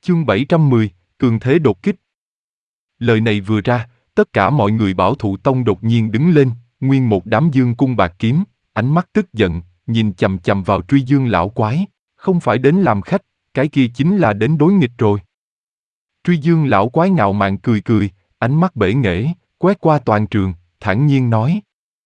Chương 710, cường thế đột kích. Lời này vừa ra, tất cả mọi người Bảo Thụ Tông đột nhiên đứng lên, nguyên một đám dương cung bạc kiếm, ánh mắt tức giận, nhìn chằm chằm vào Truy Dương lão quái, không phải đến làm khách, cái kia chính là đến đối nghịch rồi. Truy Dương lão quái ngạo mạn cười cười, ánh mắt bể nghễ, quét qua toàn trường, thản nhiên nói.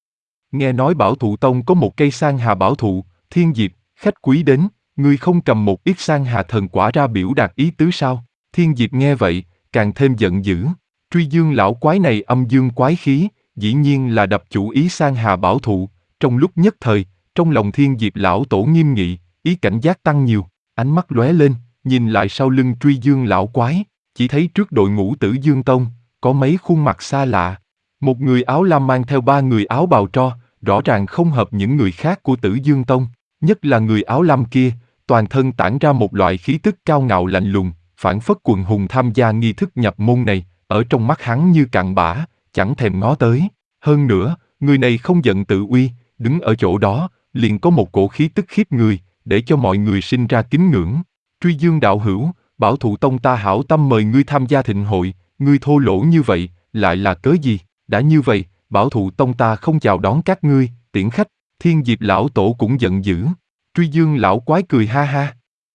Nghe nói Bảo Thụ Tông có một cây Sang Hà bảo thụ, thiên diệp, khách quý đến, ngươi không cầm một ít Sang Hà thần quả ra biểu đạt ý tứ sao? Thiên diệp nghe vậy, càng thêm giận dữ. Truy Dương lão quái này âm dương quái khí, dĩ nhiên là đập chủ ý Sang Hà bảo thụ. Trong lúc nhất thời, trong lòng Thiên diệp lão tổ nghiêm nghị, ý cảnh giác tăng nhiều, ánh mắt lóe lên, nhìn lại sau lưng Truy Dương lão quái, chỉ thấy trước đội ngũ Tử Dương Tông, có mấy khuôn mặt xa lạ. Một người áo lam mang theo ba người áo bào tro, rõ ràng không hợp những người khác của Tử Dương Tông, nhất là người áo lam kia, toàn thân tản ra một loại khí tức cao ngạo lạnh lùng, phảng phất quần hùng tham gia nghi thức nhập môn này, ở trong mắt hắn như cặn bã, chẳng thèm ngó tới. Hơn nữa, người này không giận tự uy, đứng ở chỗ đó, liền có một cổ khí tức khiếp người, để cho mọi người sinh ra kính ngưỡng. Truy Dương đạo hữu, Bảo Thụ Tông ta hảo tâm mời ngươi tham gia thịnh hội, ngươi thô lỗ như vậy, lại là cớ gì? Đã như vậy, Bảo Thụ Tông ta không chào đón các ngươi, tiễn khách. Thiên diệp lão tổ cũng giận dữ. Truy Dương lão quái cười ha ha.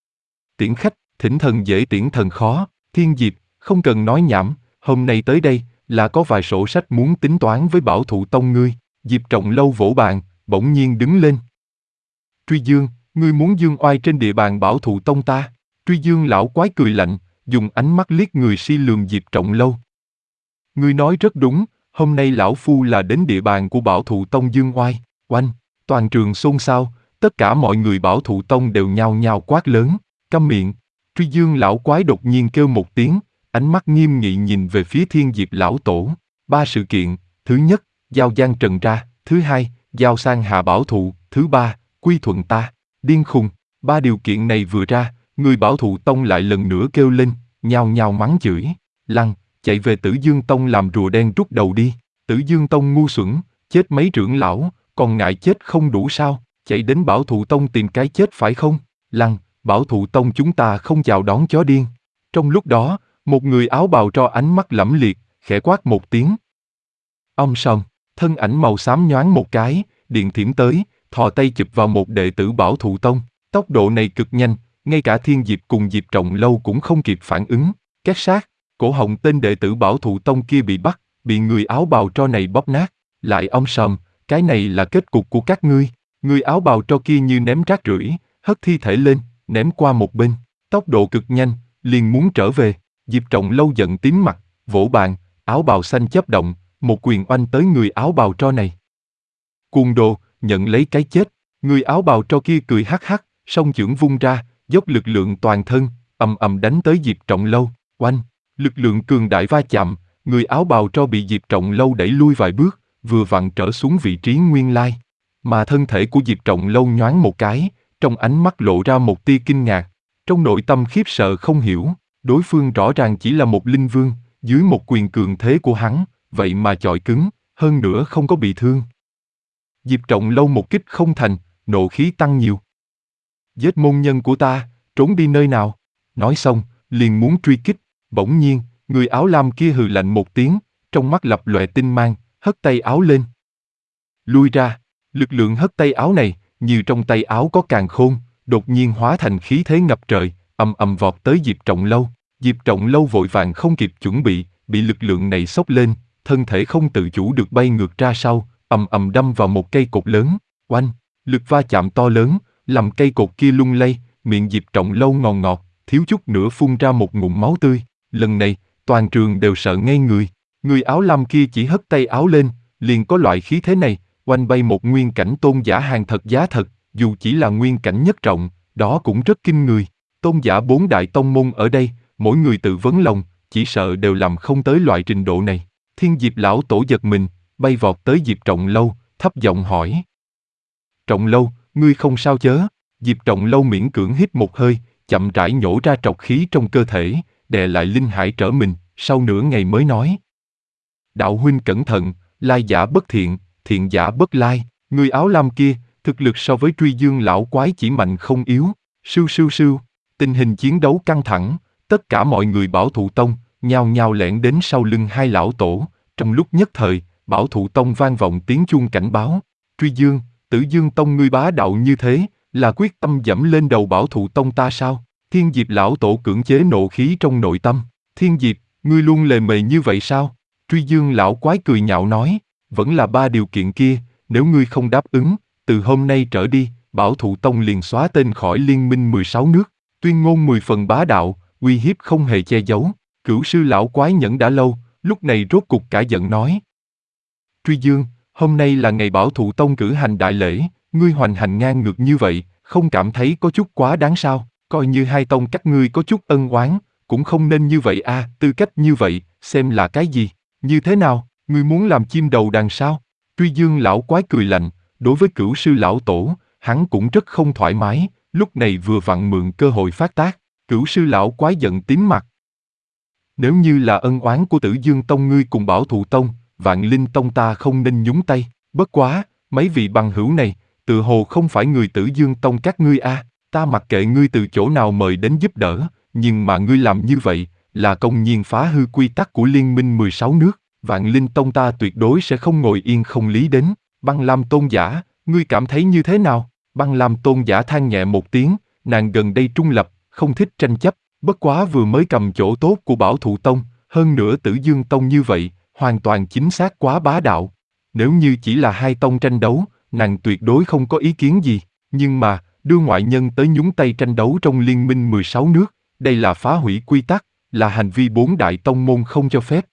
Tiễn khách, thỉnh thần dễ tiễn thần khó. Thiên diệp, không cần nói nhảm, hôm nay tới đây, là có vài sổ sách muốn tính toán với Bảo Thụ Tông ngươi. Diệp Trọng Lâu vỗ bàn, bỗng nhiên đứng lên. Truy Dương, ngươi muốn dương oai trên địa bàn Bảo Thụ Tông ta? Truy Dương lão quái cười lạnh, dùng ánh mắt liếc người si lường Diệp Trọng Lâu. Ngươi nói rất đúng, hôm nay lão phu là đến địa bàn của Bảo Thụ Tông dương oai. Oanh, toàn trường xôn xao, tất cả mọi người Bảo Thụ Tông đều nhao nhao quát lớn, câm miệng. Truy Dương lão quái đột nhiên kêu một tiếng, ánh mắt nghiêm nghị nhìn về phía Thiên diệp lão tổ. Ba sự kiện, thứ nhất, giao Giang Trần ra, thứ hai, giao Sang Hà bảo thụ, thứ ba, quy thuận ta. Điên khùng, ba điều kiện này vừa ra, người Bảo Thụ Tông lại lần nữa kêu lên, nhao nhao mắng chửi. Lăng, chạy về Tử Dương Tông làm rùa đen rút đầu đi. Tử Dương Tông ngu xuẩn, chết mấy trưởng lão, còn ngại chết không đủ sao? Chạy đến Bảo Thụ Tông tìm cái chết phải không? Lăng, Bảo Thụ Tông chúng ta không chào đón chó điên. Trong lúc đó, một người áo bào tro ánh mắt lẫm liệt, khẽ quát một tiếng. Sầm, thân ảnh màu xám nhoáng một cái, điện thiểm tới, thò tay chụp vào một đệ tử Bảo Thụ Tông. Tốc độ này cực nhanh, ngay cả Thiên diệp cùng Diệp Trọng Lâu cũng không kịp phản ứng. Két sát, cổ họng tên đệ tử Bảo Thụ Tông kia bị bắt, bị người áo bào tro này bóp nát. Lại sầm, cái này là kết cục của các ngươi. Người áo bào tro kia như ném rác rưởi, hất thi thể lên, ném qua một bên. Tốc độ cực nhanh, liền muốn trở về. Diệp Trọng Lâu giận tím mặt, vỗ bàn, áo bào xanh chớp động, một quyền oanh tới người áo bào tro này. Cuồng đồ, nhận lấy cái chết. Người áo bào tro kia cười hắc hắc, song chưởng vung ra, dốc lực lượng toàn thân, ầm ầm đánh tới Diệp Trọng Lâu. Oanh, lực lượng cường đại va chạm, người áo bào tro bị Diệp Trọng Lâu đẩy lui vài bước, vừa vặn trở xuống vị trí nguyên lai. Mà thân thể của Diệp Trọng Lâu nhoáng một cái, trong ánh mắt lộ ra một tia kinh ngạc, trong nội tâm khiếp sợ không hiểu, đối phương rõ ràng chỉ là một linh vương, dưới một quyền cường thế của hắn, vậy mà chọi cứng, hơn nữa không có bị thương. Diệp Trọng Lâu một kích không thành, nộ khí tăng nhiều. Giết môn nhân của ta, trốn đi nơi nào? Nói xong, liền muốn truy kích, bỗng nhiên, người áo lam kia hừ lạnh một tiếng, trong mắt lập lòe tinh mang, hất tay áo lên. Lui ra, lực lượng hất tay áo này, như trong tay áo có càn khôn, đột nhiên hóa thành khí thế ngập trời, ầm ầm vọt tới Diệp Trọng Lâu. Diệp Trọng Lâu vội vàng không kịp chuẩn bị lực lượng này xốc lên, thân thể không tự chủ được bay ngược ra sau, ầm ầm đâm vào một cây cột lớn. Oanh, lực va chạm to lớn, làm cây cột kia lung lay, miệng Diệp Trọng Lâu ngọt ngọt, thiếu chút nữa phun ra một ngụm máu tươi. Lần này, toàn trường đều sợ ngây người. Người áo lam kia chỉ hất tay áo lên, liền có loại khí thế này, oanh bay một nguyên cảnh tôn giả hàng thật giá thật, dù chỉ là nguyên cảnh nhất trọng, đó cũng rất kinh người. Tôn giả 4 đại tông môn ở đây, mỗi người tự vấn lòng, chỉ sợ đều làm không tới loại trình độ này. Thiên diệp lão tổ giật mình, bay vọt tới Diệp Trọng Lâu, thấp giọng hỏi. Trọng Lâu, ngươi không sao chớ? Diệp Trọng Lâu miễn cưỡng hít một hơi, chậm rãi nhổ ra trọc khí trong cơ thể, đè lại linh hải trở mình, sau nửa ngày mới nói. Đạo huynh cẩn thận, lai giả bất thiện, thiện giả bất lai. Người áo lam kia, thực lực so với Truy Dương lão quái chỉ mạnh không yếu. Sưu sưu sưu, tình hình chiến đấu căng thẳng, tất cả mọi người Bảo Thụ Tông, nhao nhao lẻn đến sau lưng hai lão tổ, trong lúc nhất thời, Bảo Thụ Tông vang vọng tiếng chuông cảnh báo. Truy Dương, Tử Dương Tông ngươi bá đạo như thế, là quyết tâm dẫm lên đầu Bảo Thụ Tông ta sao? Thiên Diệp lão tổ cưỡng chế nộ khí trong nội tâm. Thiên Diệp, ngươi luôn lề mề như vậy sao? Truy Dương lão quái cười nhạo nói, vẫn là ba điều kiện kia, nếu ngươi không đáp ứng, từ hôm nay trở đi, Bảo Thụ Tông liền xóa tên khỏi liên minh 16 nước. Tuyên ngôn 10 phần bá đạo, uy hiếp không hề che giấu. Cửu sư lão quái nhẫn đã lâu, lúc này rốt cục cả giận nói. Truy Dương, hôm nay là ngày Bảo Thụ Tông cử hành đại lễ, ngươi hoành hành ngang ngược như vậy, không cảm thấy có chút quá đáng sao? Coi như hai tông các ngươi có chút ân oán, cũng không nên như vậy a. Tư cách như vậy, xem là cái gì? Như thế nào, ngươi muốn làm chim đầu đàn sao? Truy Dương lão quái cười lạnh, đối với Cửu sư lão tổ, hắn cũng rất không thoải mái, lúc này vừa vặn mượn cơ hội phát tác. Cửu sư lão quái giận tím mặt. Nếu như là ân oán của Tử Dương Tông ngươi cùng Bảo Thụ Tông, Vạn Linh Tông ta không nên nhúng tay, bất quá, mấy vị bằng hữu này, tự hồ không phải người Tử Dương Tông các ngươi a. Ta mặc kệ ngươi từ chỗ nào mời đến giúp đỡ, nhưng mà ngươi làm như vậy, là công nhiên phá hư quy tắc của liên minh 16 nước, Vạn Linh Tông ta tuyệt đối sẽ không ngồi yên không lý đến. Băng Lam Tôn giả, ngươi cảm thấy như thế nào? Băng Lam Tôn giả than nhẹ một tiếng, nàng gần đây trung lập, không thích tranh chấp, bất quá vừa mới cầm chỗ tốt của Bảo Thụ Tông, hơn nữa Tử Dương Tông như vậy, hoàn toàn chính xác quá bá đạo. Nếu như chỉ là hai tông tranh đấu, nàng tuyệt đối không có ý kiến gì, nhưng mà, đưa ngoại nhân tới nhúng tay tranh đấu trong liên minh 16 nước, đây là phá hủy quy tắc, là hành vi bốn đại tông môn không cho phép.